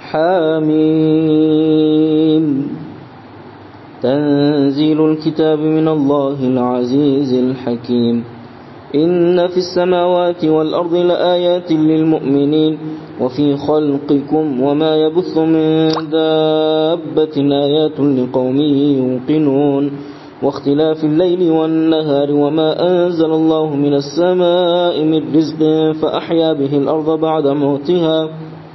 حميم تنزيل الكتاب من الله العزيز الحكيم إن في السماوات والأرض لآيات للمؤمنين وفي خلقكم وما يبث من دابة آيات لقوم يوقنون واختلاف الليل والنهار وما أنزل الله من السماء من رزق فأحيا به الأرض بعد موتها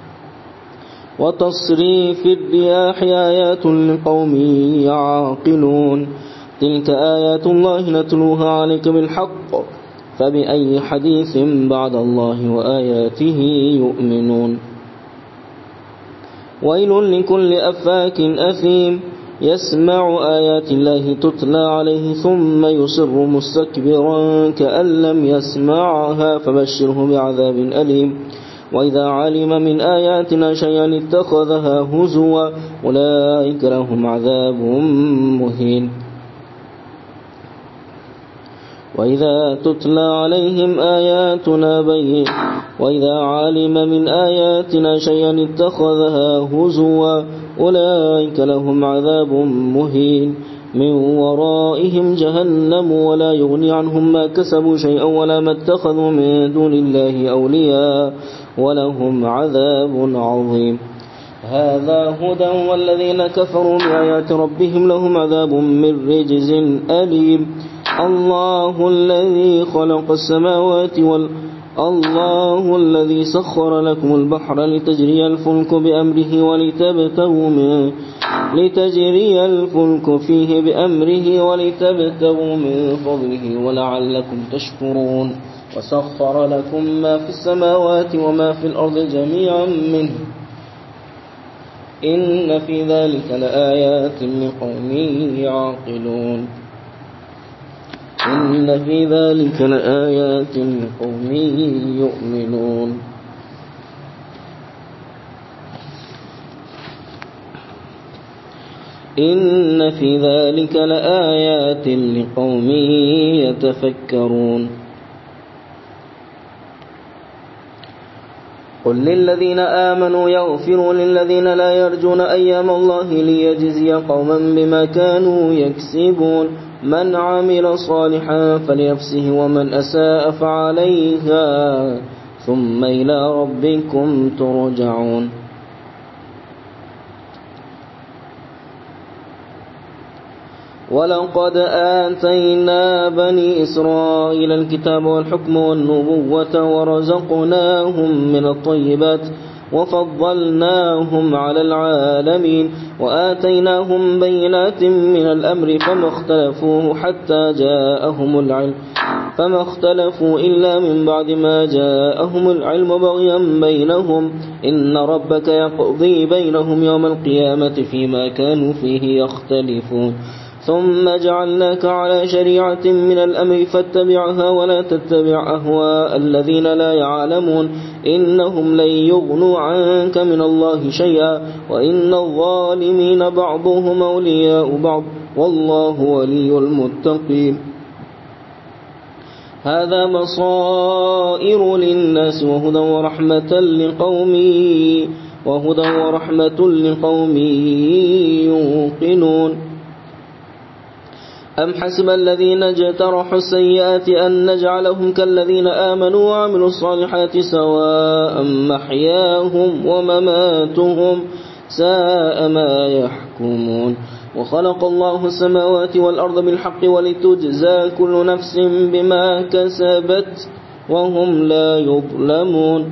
وتصريف الرياح آيات لقوم يعقلون تلك آيات الله نتلوها عليك بالحق فبأي حديث بعد الله وآياته يؤمنون ويل لكل أفاك أثيم يسمع آيات الله تتلى عليه ثم يصر مستكبرا كأن لم يسمعها فبشره بعذاب أليم وإذا علم من آياتنا شيئا اتخذها هزوا أولئك لهم عذاب مهين وإذا تتلى عليهم آياتنا وإذا علم من آياتنا شيئا اتخذها هزوا أولئك لهم عذاب مهين من ورائهم جهنم ولا يغني عنهم ما كسبوا شيئا ولا ما اتخذوا من دون الله أولياء ولهم عذاب عظيم هذا هدى والذين كفروا بآيات ربهم لهم عذاب من رجز أليم الله الذي خلق السماوات الله الذي سخر لكم البحر لتجري الفلك بأمره لتجري الفلك فيه بأمره ولتبتغوا من فضله ولعلكم تشكرون وسخر لكم ما في السماوات وما في الأرض جميعا منه إن في ذلك لآيات لقوم يعقلون إن في ذلك لآيات لقوم يؤمنون إن في ذلك لآيات لقوم يتفكرون قل للذين آمنوا يغفروا للذين لا يرجون أيام الله ليجزي قوما بما كانوا يكسبون من عمل صالحا فلنفسه ومن أساء فعليها ثم إلى ربكم ترجعون ولقد آتينا بني إسرائيل الكتاب والحكم والنبوة ورزقناهم من الطيبات وفضلناهم على العالمين وآتيناهم بينات من الأمر فما اختلفوا إلا من بعد ما جاءهم العلم بغيا بينهم إن ربك يقضي بينهم يوم القيامة فيما كانوا فيه يختلفون ثم جعلناك على شريعة من الأمر فاتبعها ولا تتبع أهواء الذين لا يعلمون إنهم لن يغنوا عنك من الله شيئا وإن الظالمين بعضهم أولياء بعض والله ولي المتقين هذا بصائر للناس وهدى ورحمة لقوم يوقنون أم حسب الذين اجترحوا السيئات أن نجعلهم كالذين آمنوا وعملوا الصالحات سواء محياهم ومماتهم ساء ما يحكمون وخلق الله السماوات والأرض بالحق ولتجزى كل نفس بما كسبت وهم لا يظلمون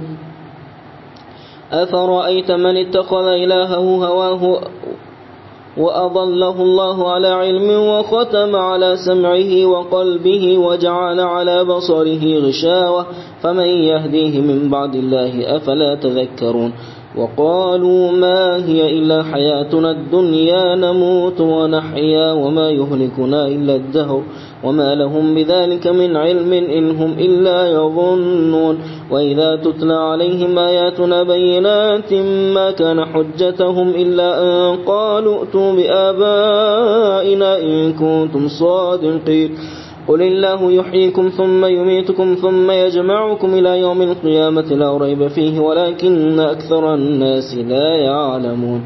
أفرأيت من اتخذ إلهه هواه وأضله الله على علم وختم على سمعه وقلبه وجعل على بصره غشاوة فمن يهديه من بعد الله أفلا تذكرون وقالوا ما هي إلا حياتنا الدنيا نموت ونحيا وما يهلكنا إلا الدهر وما لهم بذلك من علم إن هم إلا يظنون وإذا تتلى عليهم آياتنا بينات ما كان حجتهم إلا أن قالوا ائتوا بآبائنا إن كنتم صادقين قل الله يحييكم ثم يميتكم ثم يجمعكم إلى يوم القيامة لا ريب فيه ولكن أكثر الناس لا يعلمون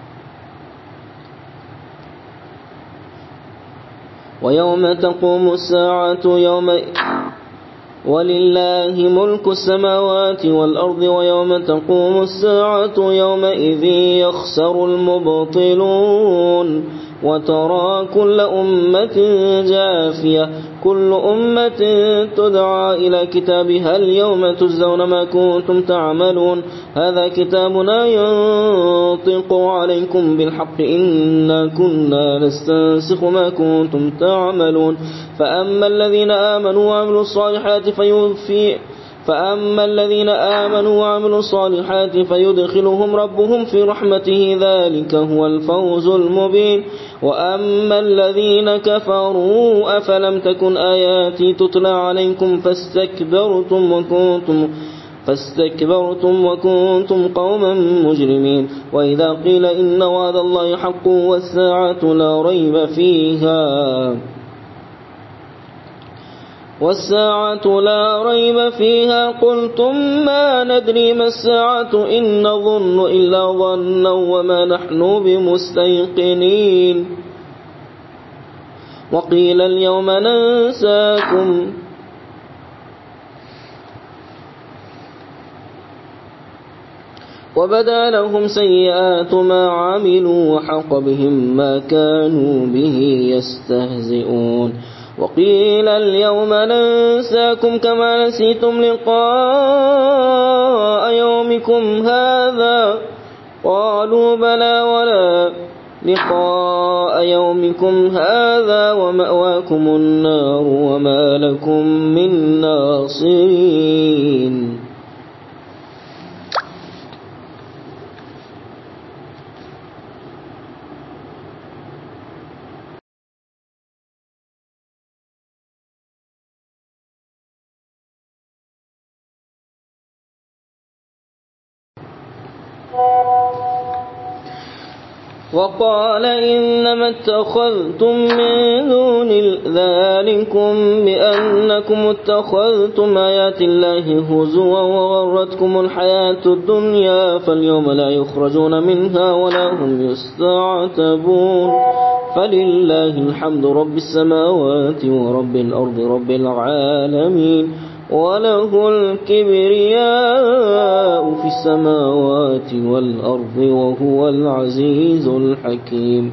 ويوم تقوم الساعة ولله ملك السماوات والأرض ويوم تقوم الساعة يومئذ يخسر المبطلون وترى كل أمة جاثية كل أمة تدعى إلى كتابها اليوم تجزون ما كنتم تعملون هذا كتابنا ينطق عليكم بالحق إنا كنا نستنسخ ما كنتم تعملون فأما الذين آمنوا وعملوا الصالحات فيدخلهم ربهم في رحمته ذلك هو الفوز المبين وأما الذين كفروا أفلم تكن آياتي تتلى عليكم فاستكبرتم وكنتم قوما مجرمين وإذا قيل إن وعد الله حق والساعة لا ريب فيها قلتم ما ندري ما الساعة إن نظن إلا ظنا وما نحن بمستيقنين وقيل اليوم ننساكم وبدا لهم سيئات ما عملوا وحق بهم ما كانوا به يستهزئون وقيل اليوم ننساكم كما نسيتم لقاء يومكم هذا قالوا بلى ولا لقاء يومكم هذا ومأواكم النار وما لكم من ناصرين وقال إنما اتخذتم من دون ذلكم بأنكم اتخذتم آيات الله هزوا وغرتكم الحياة الدنيا فاليوم لا يخرجون منها ولا هم يستعتبون فلله الحمد رب السماوات ورب الأرض رب العالمين وله الكبرياء في السماوات والأرض وهو العزيز الحكيم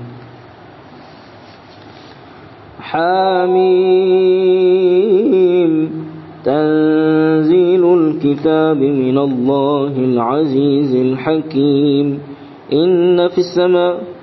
حميم تنزيل الكتاب من الله العزيز الحكيم إن في السماء